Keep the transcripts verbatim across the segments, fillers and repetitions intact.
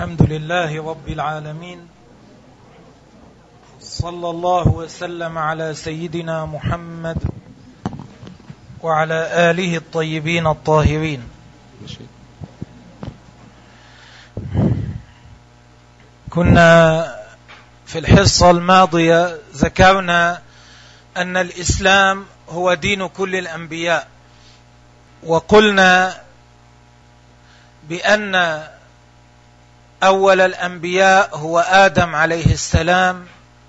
الحمد لله رب العالمين، صلى الله وسلم على سيدنا محمد وعلى آله الطيبين الطاهرين. كنا في الحصة الماضية ذكرنا أن الإسلام هو دين كل الأنبياء، وقلنا بأن أول الأنبياء هو آدم عليه السلام،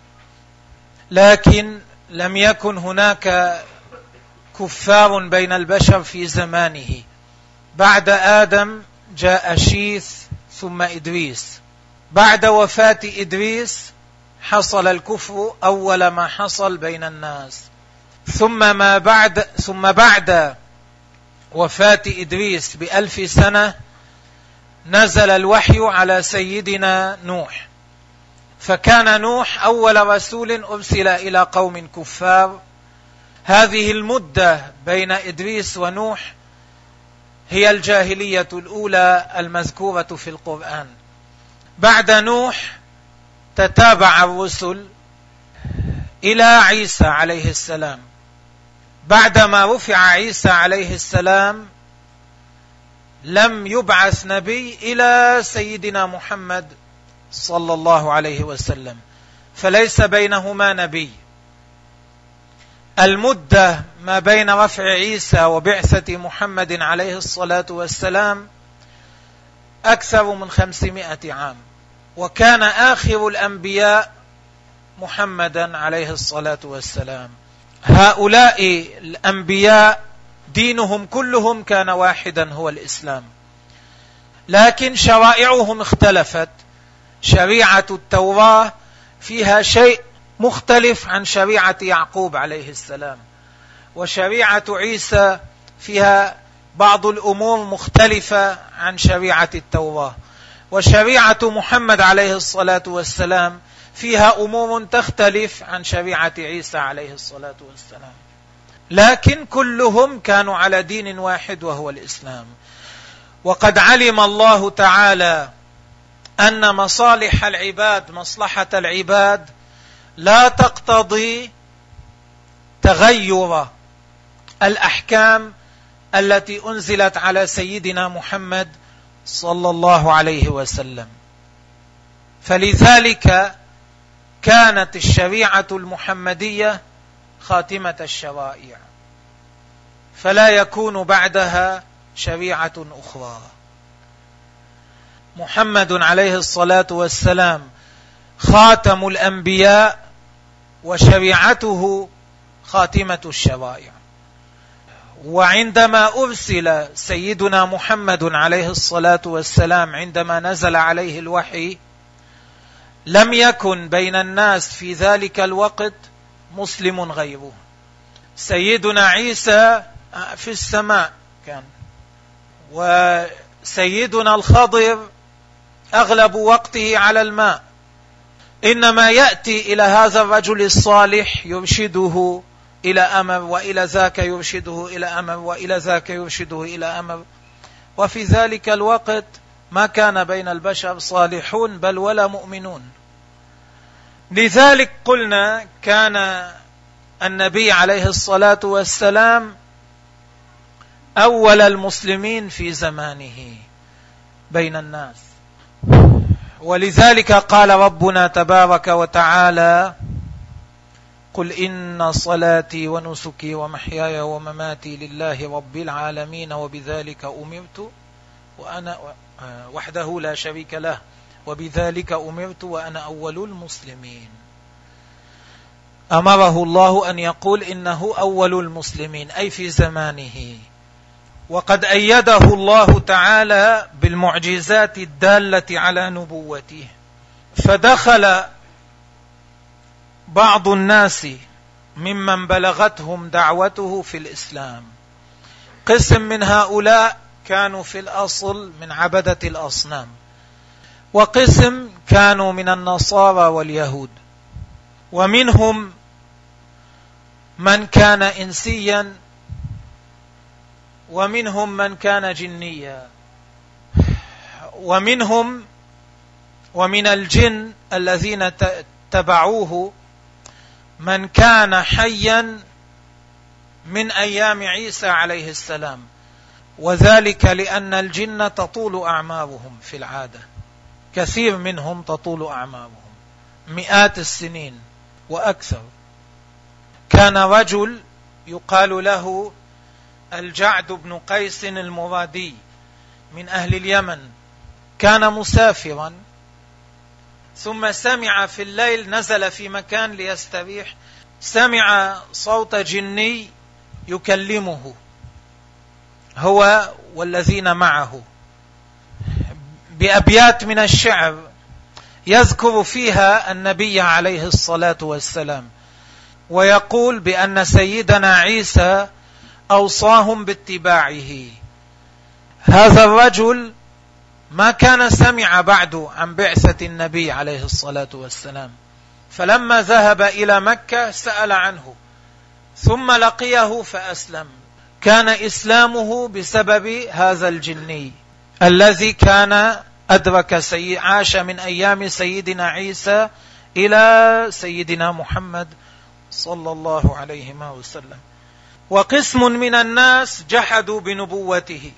لكن لم يكن هناك كفار بين البشر في زمانه. بعد آدم جاء شيث ثم إدريس. بعد وفاة إدريس حصل الكفر أول ما حصل بين الناس. ثم ما بعد ثم بعد وفاة إدريس بألف سنة نزل الوحي على سيدنا نوح، فكان نوح أول رسول أرسل إلى قوم كفار. هذه المدة بين إدريس ونوح هي الجاهلية الأولى المذكورة في القرآن. بعد نوح تتابع الرسل إلى عيسى عليه السلام. بعدما رفع عيسى عليه السلام لم يبعث نبي إلى سيدنا محمد صلى الله عليه وسلم، فليس بينهما نبي. المدة ما بين رفع عيسى وبعثة محمد عليه الصلاة والسلام أكثر من خمسمائة عام، وكان آخر الأنبياء محمدا عليه الصلاة والسلام. هؤلاء الأنبياء دينهم كلهم كان واحدا، هو الإسلام، لكن شرائعهم اختلفت. شريعة التوراة فيها شيء مختلف عن شريعة يعقوب عليه السلام، وشريعة عيسى فيها بعض الأمور مختلفة عن شريعة التوراة، وشريعة محمد عليه الصلاة والسلام فيها أمور تختلف عن شريعة عيسى عليه الصلاة والسلام، لكن كلهم كانوا على دين واحد وهو الإسلام. وقد علم الله تعالى أن مصالح العباد مصلحة العباد لا تقتضي تغير الأحكام التي أنزلت على سيدنا محمد صلى الله عليه وسلم، فلذلك كانت الشريعة المحمدية خاتمة الشرائع، فلا يكون بعدها شريعة أخرى. محمد عليه الصلاة والسلام خاتم الأنبياء، وشريعته خاتمة الشرائع. وعندما أرسل سيدنا محمد عليه الصلاة والسلام، عندما نزل عليه الوحي، لم يكن بين الناس في ذلك الوقت مسلم غيره. سيدنا عيسى في السماء كان، وسيدنا الخضر أغلب وقته على الماء، إنما يأتي إلى هذا الرجل الصالح يرشده إلى أمر، وإلى ذاك يرشده إلى أمر، وإلى ذاك يرشده إلى أمر. وفي ذلك الوقت ما كان بين البشر صالحون بل ولا مؤمنون. لذلك قلنا كان النبي عليه الصلاة والسلام أول المسلمين في زمانه بين الناس. ولذلك قال ربنا تبارك وتعالى: قل إن صلاتي ونسكي ومحياي ومماتي لله رب العالمين وبذلك أمرت وأنا وحده لا شريك له وبذلك أمرت وأنا أول المسلمين. أمره الله أن يقول إنه أول المسلمين، أي في زمانه. وقد أيده الله تعالى بالمعجزات الدالة على نبوته، فدخل بعض الناس ممن بلغتهم دعوته في الإسلام. قسم من هؤلاء كانوا في الأصل من عبدة الأصنام، وقسم كانوا من النصارى واليهود، ومنهم من كان إنسيا ومنهم من كان جنيا، ومنهم ومن الجن الذين تبعوه من كان حيا من أيام عيسى عليه السلام، وذلك لأن الجن تطول أعمارهم في العادة، كثير منهم تطول أعمارهم مئات السنين وأكثر. كان رجل يقال له الجعد بن قيس المرادي من أهل اليمن، كان مسافرا ثم سمع في الليل، نزل في مكان ليستريح، سمع صوت جني يكلمه هو والذين معه بأبيات من الشعر يذكر فيها النبي عليه الصلاة والسلام، ويقول بأن سيدنا عيسى أوصاهم باتباعه. هذا الرجل ما كان سمع بعد عن بعثة النبي عليه الصلاة والسلام، فلما ذهب إلى مكة سأل عنه ثم لقيه فأسلم. كان إسلامه بسبب هذا الجني الذي كان أدرك سي... عاش من أيام سيدنا عيسى إلى سيدنا محمد صلى الله عليه وسلم. وقسم من الناس جحدوا بنبوته،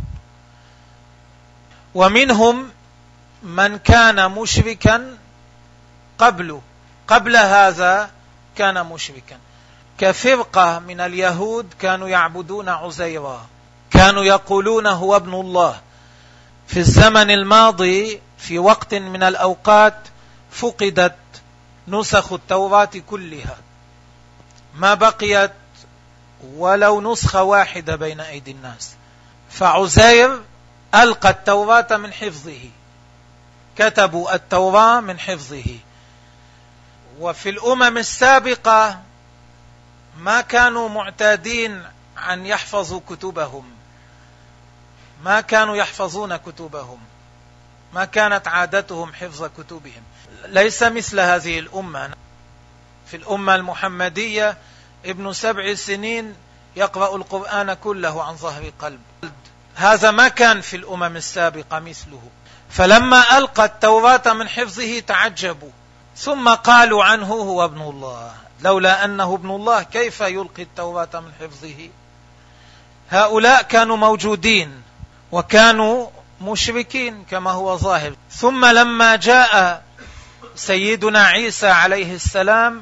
ومنهم من كان مشركا قبله، قبل هذا كان مشركا، كفرقة من اليهود كانوا يعبدون عزيرا، كانوا يقولون هو ابن الله. في الزمن الماضي في وقت من الأوقات فقدت نسخ التوراة كلها، ما بقيت ولو نسخة واحدة بين أيدي الناس، فعزير ألقى التوراة من حفظه، كتبوا التوراة من حفظه. وفي الأمم السابقة ما كانوا معتادين أن يحفظوا كتبهم، ما كانوا يحفظون كتبهم، ما كانت عادتهم حفظ كتبهم، ليس مثل هذه الأمة. في الأمة المحمدية ابن سبع سنين يقرأ القرآن كله عن ظهر قلب، هذا ما كان في الأمم السابقة مثله. فلما ألقى التوراة من حفظه تعجبوا، ثم قالوا عنه هو ابن الله، لولا أنه ابن الله كيف يلقي التوراة من حفظه؟ هؤلاء كانوا موجودين وكانوا مشركين كما هو ظاهر. ثم لما جاء سيدنا عيسى عليه السلام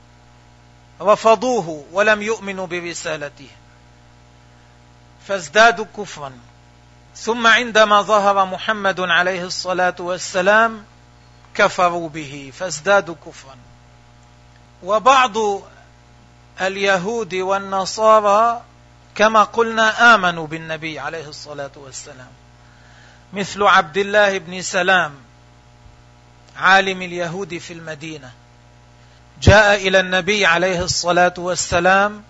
رفضوه ولم يؤمنوا برسالته فازدادوا كفرا. ثم عندما ظهر محمد عليه الصلاة والسلام كفروا به فازدادوا كفرا. وبعض اليهود والنصارى كما قلنا آمنوا بالنبي عليه الصلاة والسلام، مثل عبد الله بن سلام عالم اليهود في المدينة، جاء إلى النبي عليه الصلاة والسلام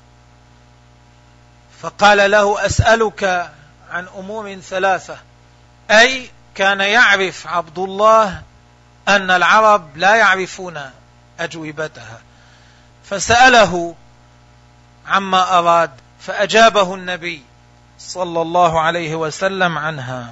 فقال له أسألك عن أمور ثلاثة، أي كان يعرف عبد الله أن العرب لا يعرفون أجوبتها، فسأله عما أراد فأجابه النبي صلى الله عليه وسلم عنها،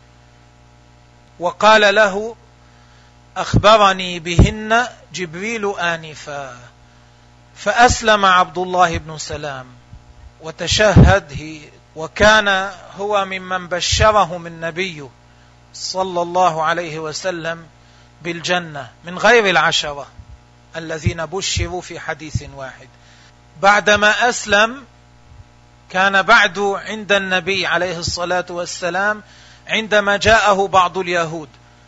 وقال له أخبرني بهن جبريل آنفا. فأسلم عبد الله بن سلام وتشهد، وكان هو ممن بشرهم النبي صلى الله عليه وسلم بالجنة من غير العشرة الذين بشروا في حديث واحد. بعدما أسلم كان بعد عند النبي عليه الصلاة والسلام عندما جاءه بعض اليهود،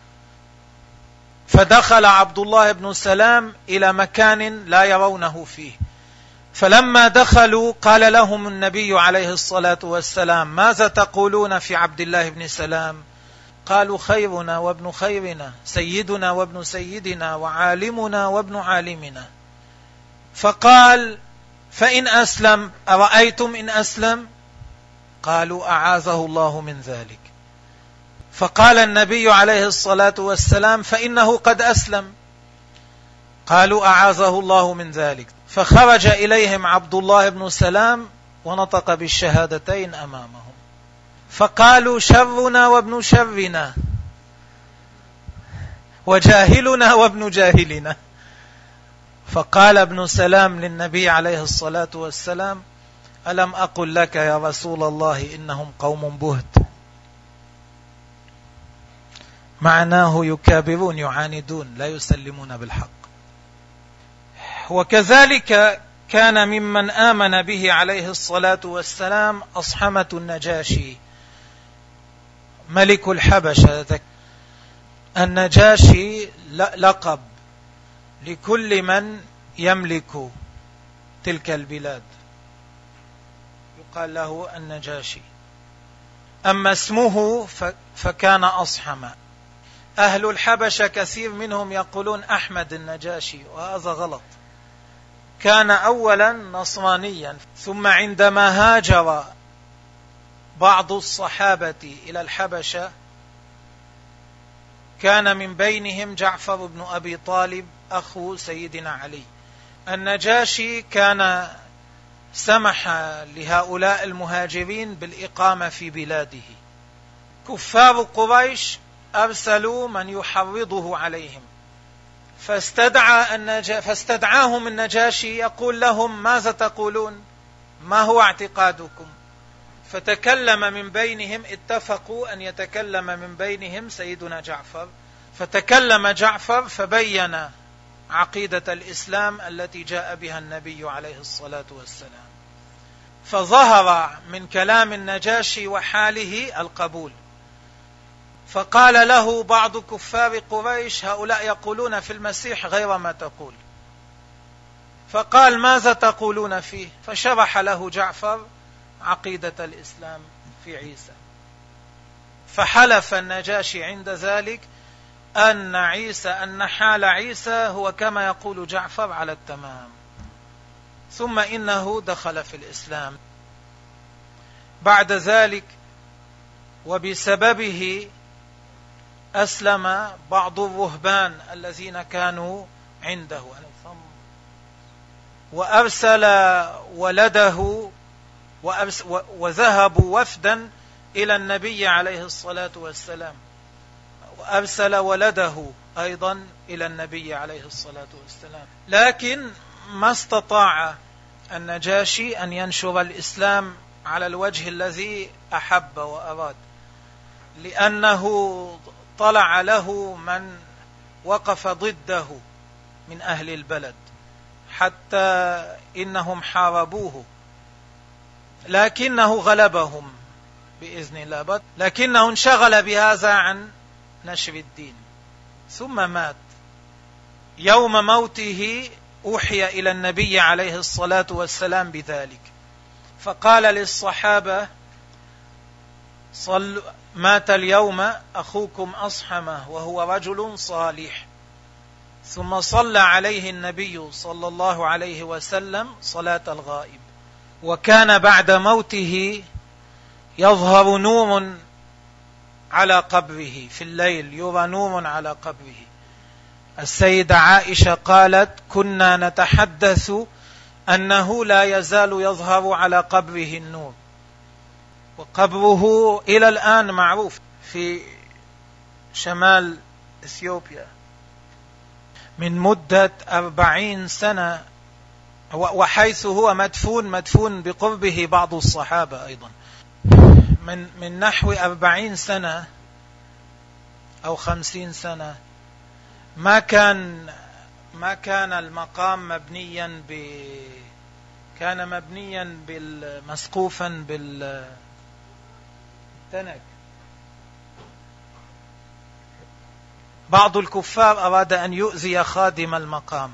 فدخل عبد الله بن سلام إلى مكان لا يرونه فيه، فلما دخلوا قال لهم النبي عليه الصلاة والسلام ماذا تقولون في عبد الله بن سلام؟ قالوا خيرنا وابن خيرنا، سيدنا وابن سيدنا، وعالمنا وابن عالمنا. فقال فإن أسلم أرأيتم إن أسلم؟ قالوا أعاذه الله من ذلك. فقال النبي عليه الصلاة والسلام فإنه قد أسلم. قالوا أعاذه الله من ذلك. فخرج إليهم عبد الله بن سلام ونطق بالشهادتين أمامهم، فقالوا شرنا وابن شرنا، وجاهلنا وابن جاهلنا. فقال ابن سلام للنبي عليه الصلاة والسلام: ألم أقل لك يا رسول الله إنهم قوم بهت؟ معناه يكابرون يعاندون لا يسلمون بالحق. وكذلك كان ممن آمن به عليه الصلاة والسلام أصحمة النجاشي ملك الحبشة. النجاشي لقب لكل من يملك تلك البلاد، يقال له النجاشي. أما اسمه فكان أصحم. أهل الحبشة كثير منهم يقولون أحمد النجاشي، وهذا غلط. كان أولا نصرانيا، ثم عندما هاجر بعض الصحابة إلى الحبشة كان من بينهم جعفر بن أبي طالب أخو سيدنا علي. النجاشي كان سمح لهؤلاء المهاجرين بالإقامة في بلاده. كفار قريش أرسلوا من يحرضه عليهم، فاستدعى النجا فاستدعاهم النجاشي يقول لهم: ماذا تقولون؟ ما هو اعتقادكم؟ فتكلم من بينهم، اتفقوا أن يتكلم من بينهم سيدنا جعفر، فتكلم جعفر فبين عقيدة الإسلام التي جاء بها النبي عليه الصلاة والسلام. فظهر من كلام النجاشي وحاله القبول. فقال له بعض كفار قريش: هؤلاء يقولون في المسيح غير ما تقول. فقال: ماذا تقولون فيه؟ فشرح له جعفر عقيدة الإسلام في عيسى. فحلف النجاشي عند ذلك أن عيسى أن حال عيسى هو كما يقول جعفر على التمام، ثم إنه دخل في الإسلام. بعد ذلك وبسببه أسلم بعض الرهبان الذين كانوا عنده، وأرسل ولده وذهبوا وفدا إلى النبي عليه الصلاة والسلام، وأرسل ولده أيضا إلى النبي عليه الصلاة والسلام. لكن ما استطاع النجاشي أن ينشر الإسلام على الوجه الذي أحب وأراد، لأنه طلع له من وقف ضده من أهل البلد، حتى إنهم حاربوه، لكنه غلبهم بإذن الله، لكنه انشغل بهذا عن نشر الدين. ثم مات. يوم موته أوحي إلى النبي عليه الصلاة والسلام بذلك، فقال للصحابة: صل مات اليوم أخوكم أصحمة وهو رجل صالح. ثم صلى عليه النبي صلى الله عليه وسلم صلاة الغائب. وكان بعد موته يظهر نور على قبره في الليل، يرى نور على قبره. السيدة عائشة قالت: كنا نتحدث أنه لا يزال يظهر على قبره النور. وقبره إلى الآن معروف في شمال إثيوبيا من مدة أربعين سنة، وحيث هو مدفون مدفون بقربه بعض الصحابة أيضا من من نحو أربعين سنة أو خمسين سنة. ما كان ما كان المقام مبنيا ب كان مبنيا بالمسقوفا بالتنك. بعض الكفار أراد أن يؤذي خادم المقام،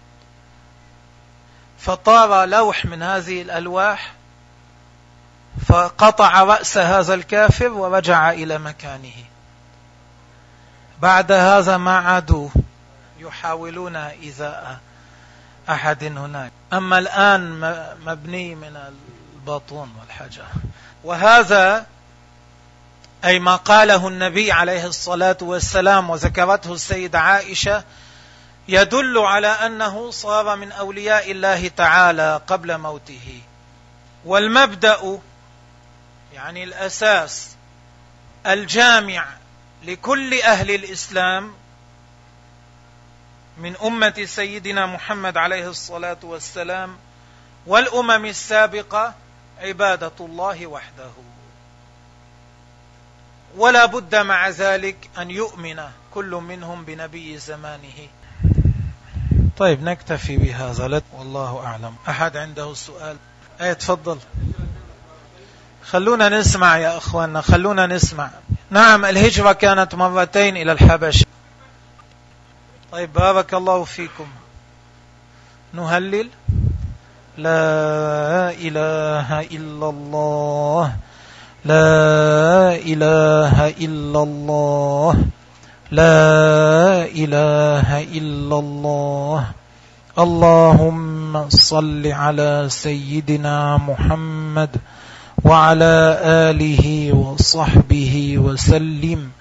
فطار لوح من هذه الألواح فقطع رأس هذا الكافر ورجع إلى مكانه. بعد هذا ما عادوا يحاولون إيذاء أحد هناك. أما الآن مبني من الباطون والحجر. وهذا أي ما قاله النبي عليه الصلاة والسلام وذكرته السيدة عائشة يدل على أنه صار من أولياء الله تعالى قبل موته. والمبدأ يعني الأساس الجامع لكل أهل الإسلام من أمة سيدنا محمد عليه الصلاة والسلام والأمم السابقة عبادة الله وحده، ولا بد مع ذلك أن يؤمن كل منهم بنبي زمانه. طيب نكتفي بهذا والله أعلم. أحد عنده السؤال؟ أي تفضل. خلونا نسمع يا أخواننا، خلونا نسمع. نعم، الهجرة كانت مرتين إلى الحبش. طيب بارك الله فيكم. نهلل لا إله إلا الله، لا إله إلا الله، لا إله إلا الله. اللهم صل على سيدنا محمد وعلى آله وصحبه وسلم.